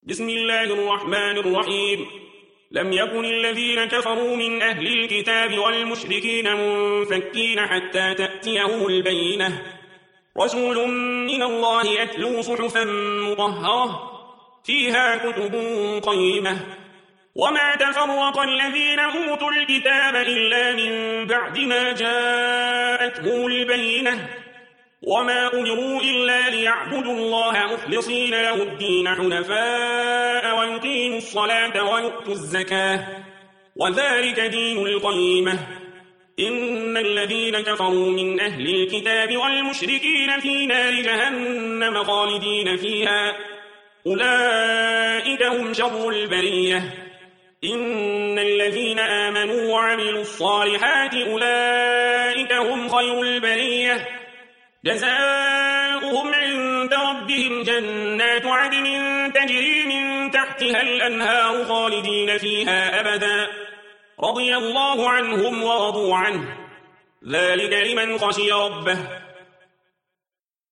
بسم الله الرحمن الرحيم. لم يكن الذين كفروا من أهل الكتاب والمشركين منفكين حتى تأتيهم البينة، رسول من الله يتلو صحفا مطهرة فيها كتب قيمة. وما تفرق الذين أوتوا الكتاب إلا من بعد ما جاءتهم البينة، وما أمروا إلا ليعبدوا الله مخلصين له الدين حنفاء ويقيموا الصلاة ويؤتوا الزكاة وذلك دين القيمة. إن الذين كفروا من أهل الكتاب والمشركين في نار جهنم خالدين فيها أولئك هم شر البرية. إن الذين آمنوا وعملوا الصالحات أولئك هم خير البرية، جزاؤهم عند ربهم جنات عدن تجري من تحتها الأنهار خالدين فيها أبدا، رضي الله عنهم ورضوا عنه، ذلك لمن خشي ربه.